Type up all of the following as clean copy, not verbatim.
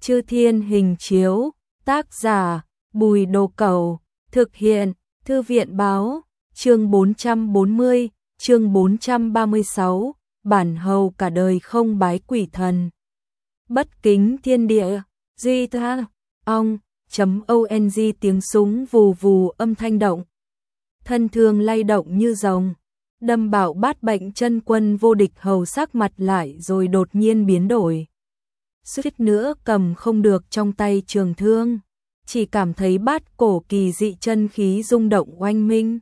Chư Thiên Hình Chiếu, tác giả Bùi Đồ Cẩu, thực hiện Thư viện Báo, chương 440, chương 436, bản hầu cả đời không bái quỷ thần. Bất kính thiên địa, duy tha, ong, tiếng súng vù vù âm thanh động. Thân thương lay động như rồng, đâm bảo Bát Bệnh Chân Quân vô địch hầu sắc mặt lại rồi đột nhiên biến đổi. Suýt nữa cầm không được trong tay trường thương, chỉ cảm thấy bát cổ kỳ dị chân khí rung động oanh minh.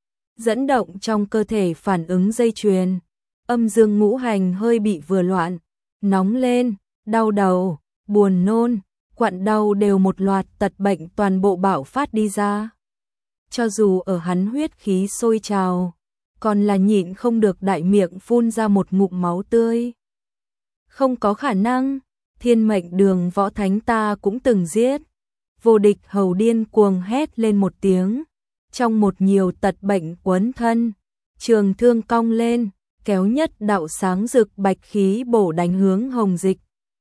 Dẫn động trong cơ thể phản ứng dây chuyền, âm dương ngũ hành hơi bị vừa loạn, nóng lên, đau đầu, buồn nôn, quặn đau đều một loạt tật bệnh toàn bộ bạo phát đi ra. Cho dù ở hắn huyết khí sôi trào, còn là nhịn không được đại miệng phun ra một ngụm máu tươi. Không có khả năng, Thiên Mệnh Đường võ thánh ta cũng từng giết. Vô địch hầu điên cuồng hét lên một tiếng, trong một nhiều tật bệnh quấn thân, trường thương cong lên, kéo nhất đạo sáng rực bạch khí bổ đánh hướng Hồng Dịch.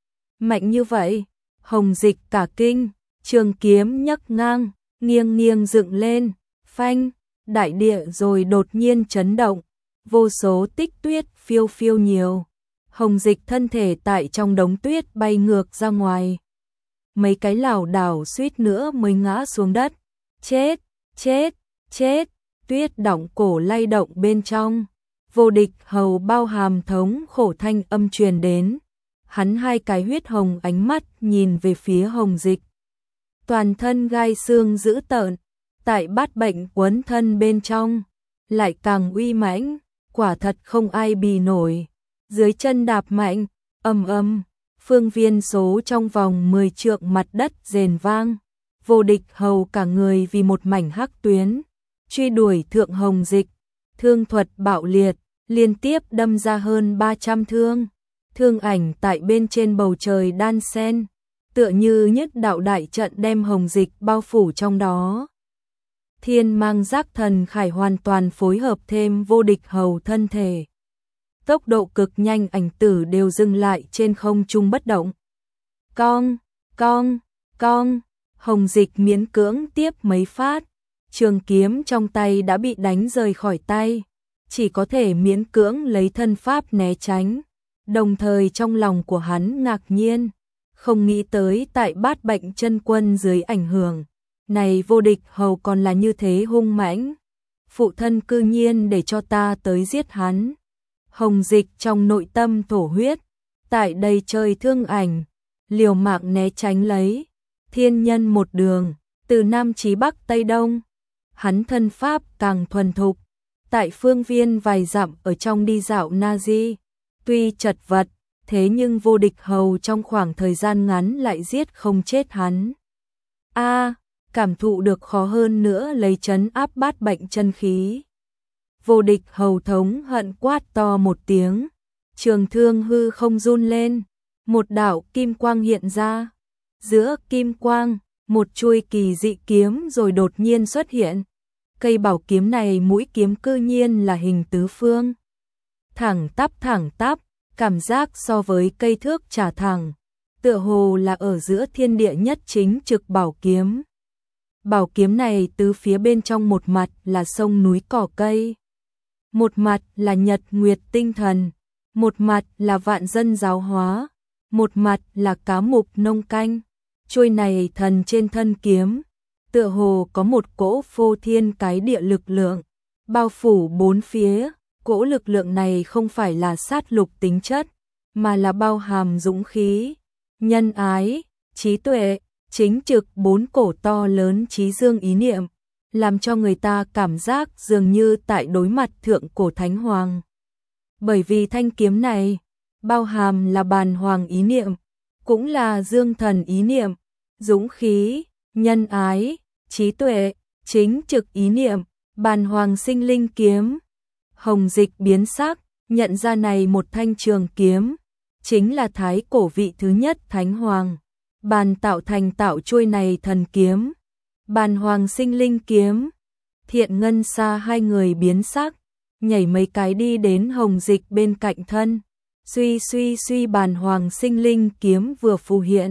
Mạnh như vậy, Hồng Dịch cả kinh, trường kiếm nhấc ngang, nghiêng nghiêng dựng lên, phanh, đại địa rồi đột nhiên chấn động, vô số tích tuyết phiêu phiêu nhiều. Hồng Dịch thân thể tại trong đống tuyết bay ngược ra ngoài. Mấy cái lảo đảo suýt nữa mới ngã xuống đất. Chết, chết, chết, tuyết đọng cổ lay động bên trong. Vô địch hầu bao hàm thống khổ thanh âm truyền đến. Hắn hai cái huyết hồng ánh mắt nhìn về phía Hồng Dịch. Toàn thân gai xương dữ tợn, tại Bát Bệnh quấn thân bên trong, lại càng uy mãnh, quả thật không ai bì nổi. Dưới chân đạp mạnh, ầm, phương viên số trong vòng 10 trượng mặt đất rền vang. Vô địch hầu cả người vì một mảnh hắc tuyến, truy đuổi thượng Hồng Dịch, thương thuật bạo liệt, liên tiếp đâm ra hơn 300 thương. Thương ảnh tại bên trên bầu trời đan sen, tựa như nhất đạo đại trận đem Hồng Dịch bao phủ trong đó. Thiên Mang Giác Thần Khải hoàn toàn phối hợp thêm vô địch hầu thân thể. Tốc độ cực nhanh, ảnh tử đều dừng lại trên không trung bất động. Cong, Hồng Dịch miễn cưỡng tiếp mấy phát, trường kiếm trong tay đã bị đánh rời khỏi tay, chỉ có thể miễn cưỡng lấy thân pháp né tránh. Đồng thời trong lòng của hắn ngạc nhiên, không nghĩ tới tại Bát Bệnh Chân Quân dưới ảnh hưởng này vô địch hầu còn là như thế hung mãnh. Phụ thân cư nhiên để cho ta tới giết hắn. Hồng Dịch trong nội tâm thổ huyết, tại đây chơi thương ảnh, liều mạng né tránh lấy. Thiên nhân một đường, từ Nam chí Bắc Tây Đông, hắn thân pháp càng thuần thục, tại phương viên vài dặm ở trong đi dạo na di. Tuy chật vật, thế nhưng vô địch hầu trong khoảng thời gian ngắn lại giết không chết hắn. Cảm thụ được khó hơn nữa lấy trấn áp Bát Bệnh chân khí. Vô địch hầu thống hận quát to một tiếng, trường thương hư không run lên, một đạo kim quang hiện ra. Giữa kim quang, một chuôi kỳ dị kiếm rồi đột nhiên xuất hiện. Cây bảo kiếm này mũi kiếm cư nhiên là hình tứ phương. Thẳng tắp, cảm giác so với cây thước trả thẳng, tựa hồ là ở giữa thiên địa nhất chính trực bảo kiếm. Bảo kiếm này từ phía bên trong một mặt là sông núi cỏ cây, một mặt là nhật nguyệt tinh thần, một mặt là vạn dân giáo hóa, một mặt là cá mục nông canh. Chuôi này thần trên thân kiếm, tựa hồ có một cỗ phô thiên cái địa lực lượng, bao phủ bốn phía. Cỗ lực lượng này không phải là sát lục tính chất, mà là bao hàm dũng khí, nhân ái, trí tuệ, chính trực bốn cổ to lớn trí dương ý niệm, làm cho người ta cảm giác dường như tại đối mặt thượng cổ thánh hoàng. Bởi vì thanh kiếm này, bao hàm là bàn hoàng ý niệm, cũng là dương thần ý niệm, dũng khí, nhân ái, trí tuệ, chính trực ý niệm, bàn hoàng sinh linh kiếm. Hồng Dịch biến sắc, nhận ra này một thanh trường kiếm, chính là thái cổ vị thứ nhất thánh hoàng. Bàn tạo thành tạo chuôi này thần kiếm, bàn hoàng sinh linh kiếm. Thiện Ngân Sa hai người biến sắc, nhảy mấy cái đi đến Hồng Dịch bên cạnh thân. Suy bàn hoàng sinh linh kiếm vừa phù hiện,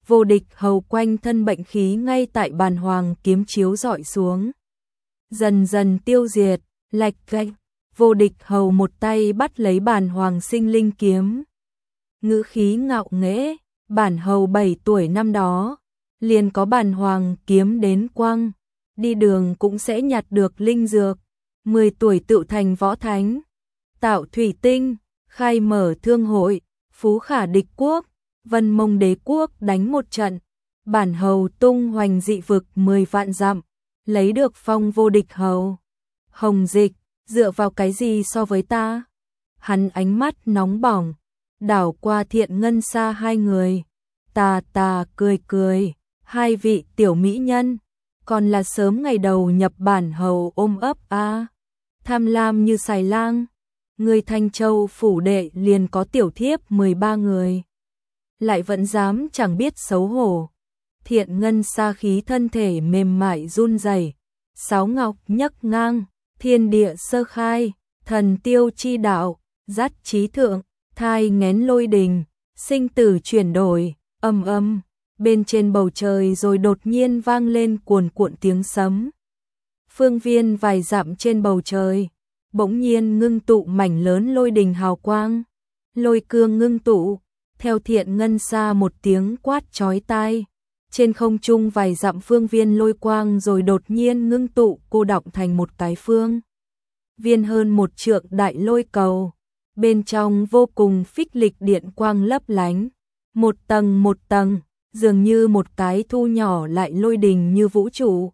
Vô Địch Hầu quanh thân bệnh khí ngay tại bàn hoàng kiếm chiếu rọi xuống, dần dần tiêu diệt. Lạch cạch, Vô Địch Hầu một tay bắt lấy bàn hoàng sinh linh kiếm, ngữ khí ngạo nghễ, bản hầu 7 tuổi năm đó, liền có bàn hoàng kiếm đến quăng, đi đường cũng sẽ nhặt được linh dược, 10 tuổi tự thành võ thánh, tạo thủy tinh, khai mở thương hội, phú khả địch quốc, Vân Mông đế quốc đánh một trận, bản hầu tung hoành dị vực 10 vạn dặm, lấy được phong vô địch hầu. Hồng Dịch, dựa vào cái gì so với ta? Hắn ánh mắt nóng bỏng, đảo qua Thiện Ngân Sa hai người, ta cười cười, hai vị tiểu mỹ nhân, còn là sớm ngày đầu nhập bản hầu ôm ấp a. Tham lam như xài lang, người Thanh Châu phủ đệ liền có tiểu thiếp 13 người, lại vẫn dám chẳng biết xấu hổ. Thiện Ngân Sa khí thân thể mềm mại run rẩy, sáo ngọc nhấc ngang, thiên địa sơ khai, thần tiêu chi đạo, dắt trí thượng, thai nghén lôi đình, sinh tử chuyển đổi, âm bên trên bầu trời rồi đột nhiên vang lên cuồn cuộn tiếng sấm. Phương viên vài dặm trên bầu trời, bỗng nhiên ngưng tụ mảnh lớn lôi đình hào quang, lôi cương ngưng tụ, theo Thiện Ngân Sa một tiếng quát chói tai. Trên không trung vài dặm phương viên lôi quang rồi đột nhiên ngưng tụ cô đọng thành một cái phương viên hơn 1 trượng đại lôi cầu, bên trong vô cùng phích lịch điện quang lấp lánh, một tầng, dường như một cái thu nhỏ lại lôi đình như vũ trụ.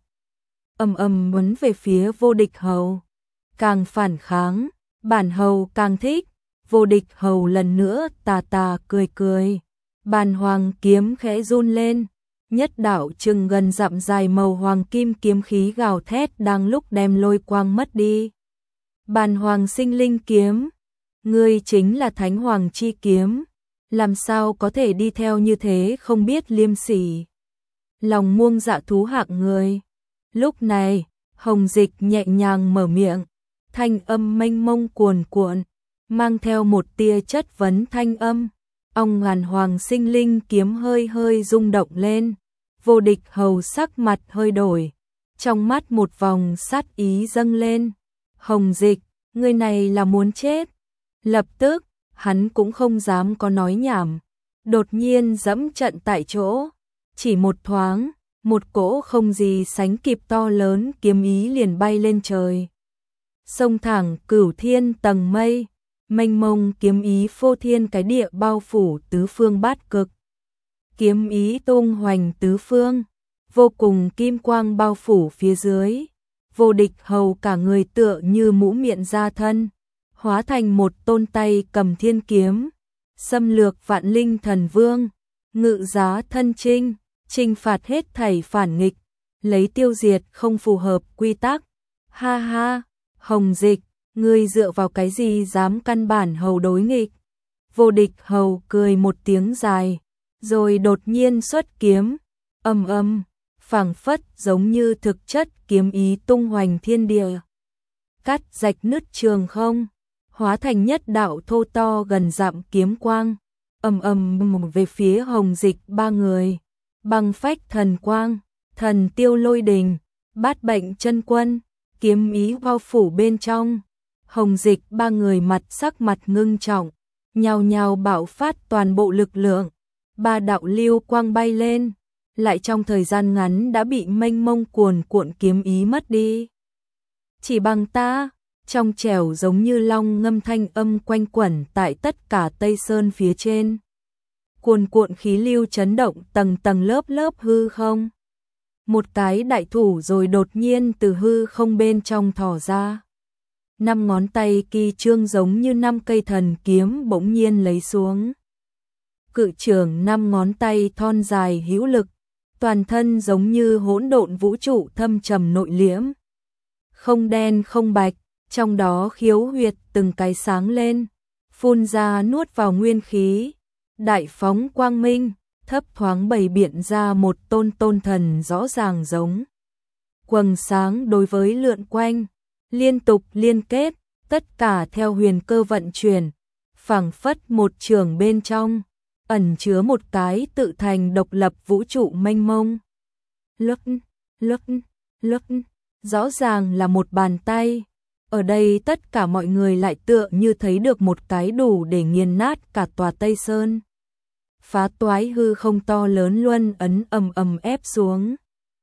Bắn về phía Vô Địch Hầu, càng phản kháng, bản hầu càng thích. Vô Địch Hầu lần nữa tà cười, bàn hoàng kiếm khẽ run lên. Nhất đạo chừng gần dặm dài màu hoàng kim kiếm khí gào thét đang lúc đem lôi quang mất đi. Bàn hoàng sinh linh kiếm, ngươi chính là Thánh Hoàng chi kiếm, làm sao có thể đi theo như thế không biết liêm sỉ. Lòng muông dạ thú hạng người. Lúc này, Hồng Dịch nhẹ nhàng mở miệng, thanh âm mênh mông cuồn cuộn, mang theo một tia chất vấn thanh âm. Ong ngàn hoàng sinh linh kiếm hơi rung động lên. Vô Địch Hầu sắc mặt hơi đổi, trong mắt một vòng sát ý dâng lên. Hồng Dịch, người này là muốn chết. Lập tức, hắn cũng không dám có nói nhảm, đột nhiên dẫm trận tại chỗ, chỉ một thoáng, một cỗ không gì sánh kịp to lớn kiếm ý liền bay lên trời. Xông thẳng cửu thiên tầng mây, mênh mông kiếm ý phô thiên cái địa bao phủ tứ phương bát cực. Kiếm ý tung hoành tứ phương, vô cùng kim quang bao phủ phía dưới. Vô Địch Hầu cả người tựa như mũ miệng ra thân, hóa thành một tôn tay cầm thiên kiếm, xâm lược vạn linh thần vương, ngự giá thân trinh, trừng phạt hết thảy phản nghịch, lấy tiêu diệt không phù hợp quy tắc. Ha ha, Hồng Dịch, ngươi dựa vào cái gì dám căn bản hầu đối nghịch? Vô Địch Hầu cười một tiếng dài, rồi đột nhiên xuất kiếm, phảng phất giống như thực chất kiếm ý tung hoành thiên địa, cắt rạch nứt trường không, hóa thành nhất đạo thô to gần dặm kiếm quang, về phía Hồng Dịch ba người. Băng phách thần quang, thần tiêu lôi đình, bát bệnh chân quân, kiếm ý bao phủ bên trong. Hồng Dịch ba người sắc mặt ngưng trọng, nhao nhao bạo phát toàn bộ lực lượng. Ba đạo lưu quang bay lên, lại trong thời gian ngắn đã bị mênh mông cuồn cuộn kiếm ý mất đi. Chỉ bằng ta, trong trẻo giống như long ngâm thanh âm quanh quẩn tại tất cả Tây Sơn phía trên. Cuồn cuộn khí lưu chấn động tầng lớp hư không. Một cái đại thủ rồi đột nhiên từ hư không bên trong thò ra. 5 ngón tay kỳ trương giống như 5 cây thần kiếm bỗng nhiên lấy xuống. Cự trưởng 5 ngón tay thon dài hữu lực, toàn thân giống như hỗn độn vũ trụ thâm trầm nội liễm. Không đen không bạch, trong đó khiếu huyệt từng cái sáng lên, phun ra nuốt vào nguyên khí. Đại phóng quang minh, thấp thoáng bày biện ra một tôn thần rõ ràng giống. Quầng sáng đối với lượn quanh, liên tục liên kết, tất cả theo huyền cơ vận chuyển, phảng phất một trường bên trong. ẩn chứa một cái tự thành độc lập vũ trụ mênh mông. Lấp, rõ ràng là một bàn tay. Ở đây tất cả mọi người lại tựa như thấy được một cái đủ để nghiền nát cả tòa Tây Sơn. Phá toái hư không to lớn luân ấn ầm ầm ép xuống.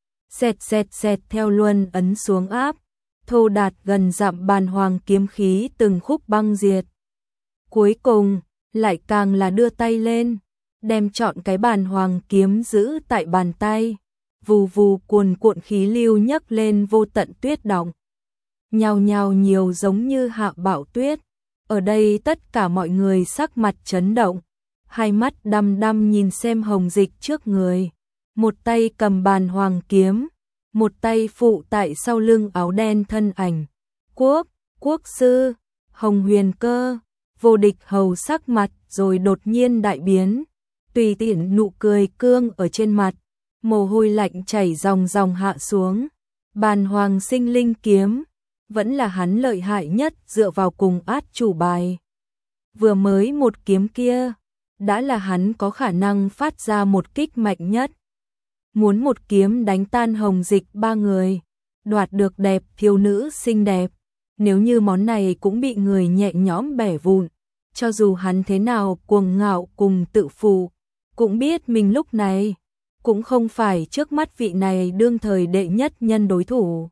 Xẹt theo luân ấn xuống áp, thô đạt gần dặm bàn hoàng kiếm khí từng khúc băng diệt. Cuối cùng, lại càng là đưa tay lên, đem trọn cái bàn hoàng kiếm giữ tại bàn tay. Vù vù cuồn cuộn khí lưu nhấc lên vô tận tuyết động. Nhào nhào nhiều giống như hạ bão tuyết. Ở đây tất cả mọi người sắc mặt chấn động, hai mắt đăm đăm nhìn xem Hồng Dịch trước người. Một tay cầm bàn hoàng kiếm, một tay phụ tại sau lưng áo đen thân ảnh. Quốc sư, Hồng Huyền Cơ, Vô Địch Hầu sắc mặt rồi đột nhiên đại biến. Tùy tiện nụ cười cương ở trên mặt, mồ hôi lạnh chảy ròng ròng hạ xuống. Bàn hoàng sinh linh kiếm, vẫn là hắn lợi hại nhất dựa vào cùng át chủ bài. Vừa mới một kiếm kia, đã là hắn có khả năng phát ra một kích mạnh nhất. Muốn một kiếm đánh tan Hồng Dịch ba người, đoạt được đẹp thiếu nữ xinh đẹp. Nếu như món này cũng bị người nhẹ nhõm bẻ vụn, cho dù hắn thế nào cuồng ngạo cùng tự phụ, cũng biết mình lúc này cũng không phải trước mắt vị này đương thời đệ nhất nhân đối thủ.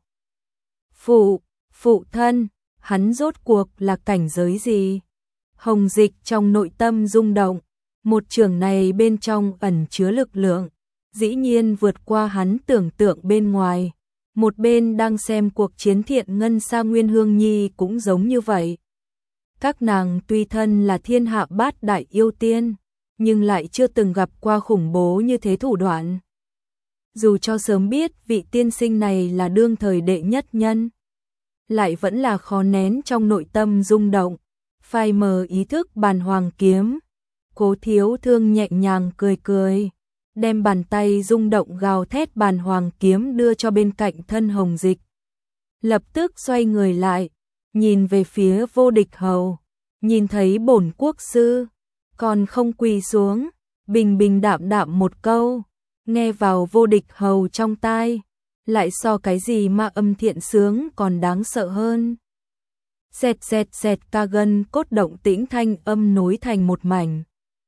Phụ thân, hắn rốt cuộc là cảnh giới gì? Hồng Dịch trong nội tâm rung động, một trường này bên trong ẩn chứa lực lượng, dĩ nhiên vượt qua hắn tưởng tượng bên ngoài. Một bên đang xem cuộc chiến Thiện Ngân Sa Nguyên Hương Nhi cũng giống như vậy. Các nàng tuy thân là thiên hạ bát đại yêu tiên, nhưng lại chưa từng gặp qua khủng bố như thế thủ đoạn. Dù cho sớm biết vị tiên sinh này là đương thời đệ nhất nhân, lại vẫn là khó nén trong nội tâm rung động, phai mờ ý thức bàn hoàng kiếm. Cố Thiếu Thương nhẹ nhàng cười, đem bàn tay rung động gào thét bàn hoàng kiếm đưa cho bên cạnh thân Hồng Dịch. Lập tức xoay người lại, nhìn về phía Vô Địch Hầu, nhìn thấy bổn quốc sư, còn không quỳ xuống, bình bình đạm đạm một câu, nghe vào Vô Địch Hầu trong tai, lại so cái gì mà âm thiện sướng còn đáng sợ hơn. Xẹt ca gân cốt động tĩnh thanh âm nối thành một mảnh.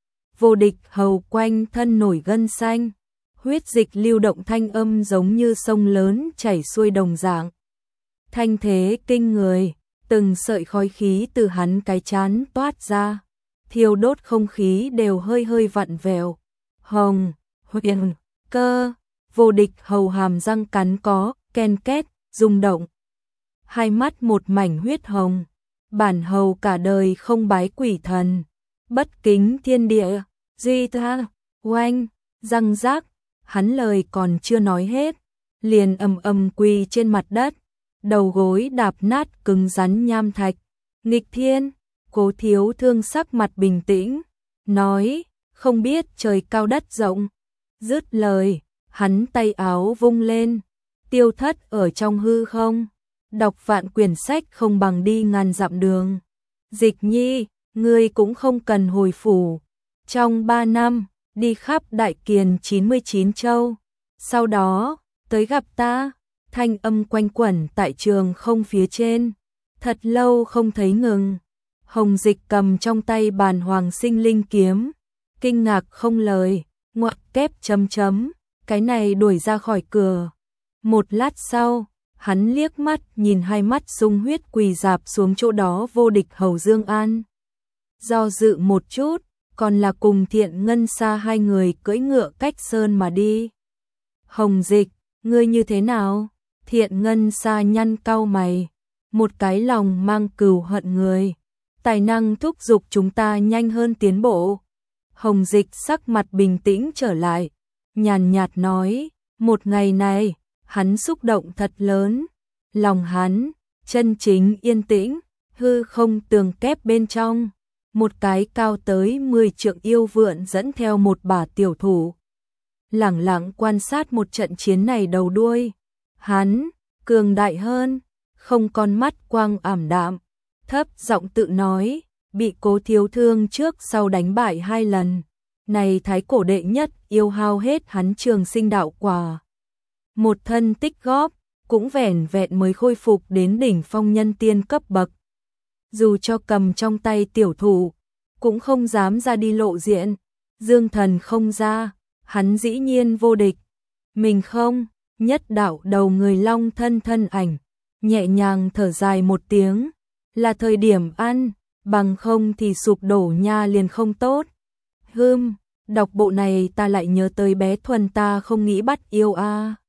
Vô Địch Hầu quanh thân nổi gân xanh, huyết dịch lưu động thanh âm giống như sông lớn chảy xuôi đồng dạng. Thanh thế kinh người, từng sợi khói khí từ hắn cái chán toát ra, thiêu đốt không khí đều hơi hơi vặn vẹo. Hồng Huyền Cơ, Vô Địch Hầu hàm răng cắn có, ken két, rung động. Hai mắt một mảnh huyết hồng, bản hầu cả đời không bái quỷ thần, bất kính thiên địa, duy tha, oanh, răng rác, hắn lời còn chưa nói hết, liền ầm quỳ trên mặt đất, đầu gối đạp nát cứng rắn nham thạch. Nghịch thiên, Cố Thiếu Thương sắc mặt bình tĩnh, nói, không biết trời cao đất rộng. Dứt lời, hắn tay áo vung lên, tiêu thất ở trong hư không. Đọc vạn quyển sách không bằng đi ngàn dặm đường. Dịch Nhi, ngươi cũng không cần hồi phủ. Trong 3 năm, đi khắp Đại Kiền 99 châu. Sau đó, tới gặp ta. Thanh âm quanh quẩn tại trường không phía trên. Thật lâu không thấy ngừng. Hồng Dịch cầm trong tay bàn hoàng sinh linh kiếm. Kinh ngạc không lời, ngoặc kép chấm chấm. Cái này đuổi ra khỏi cửa. Một lát sau, hắn liếc mắt nhìn hai mắt sung huyết quỳ dạp xuống chỗ đó Vô Địch Hầu Dương An. Do dự một chút, còn là cùng Thiện Ngân Sa hai người cưỡi ngựa cách sơn mà đi. Hồng Dịch, ngươi như thế nào? Thiện Ngân Sa nhăn cau mày, một cái lòng mang cừu hận người. Tài năng thúc giục chúng ta nhanh hơn tiến bộ. Hồng Dịch sắc mặt bình tĩnh trở lại, nhàn nhạt nói, một ngày này, hắn xúc động thật lớn, lòng hắn, chân chính yên tĩnh, hư không tường kép bên trong, một cái cao tới 10 trượng yêu vượn dẫn theo một bả tiểu thủ. Lẳng lặng quan sát một trận chiến này đầu đuôi, hắn, cường đại hơn, không con mắt quang ảm đạm, thấp giọng tự nói, bị Cố Thiếu Thương trước sau đánh bại 2 lần, này thái cổ đệ nhất yêu hao hết hắn trường sinh đạo quả. Một thân tích góp, cũng vẻn vẹn mới khôi phục đến đỉnh phong nhân tiên cấp bậc. Dù cho cầm trong tay tiểu thủ, cũng không dám ra đi lộ diện. Dương Thần không ra, hắn dĩ nhiên vô địch. Mình không, nhất đạo đầu người long thân thân ảnh, nhẹ nhàng thở dài một tiếng, là thời điểm ăn, bằng không thì sụp đổ nha liền không tốt. Đọc bộ này ta lại nhớ tới bé Thuần ta không nghĩ bắt yêu a.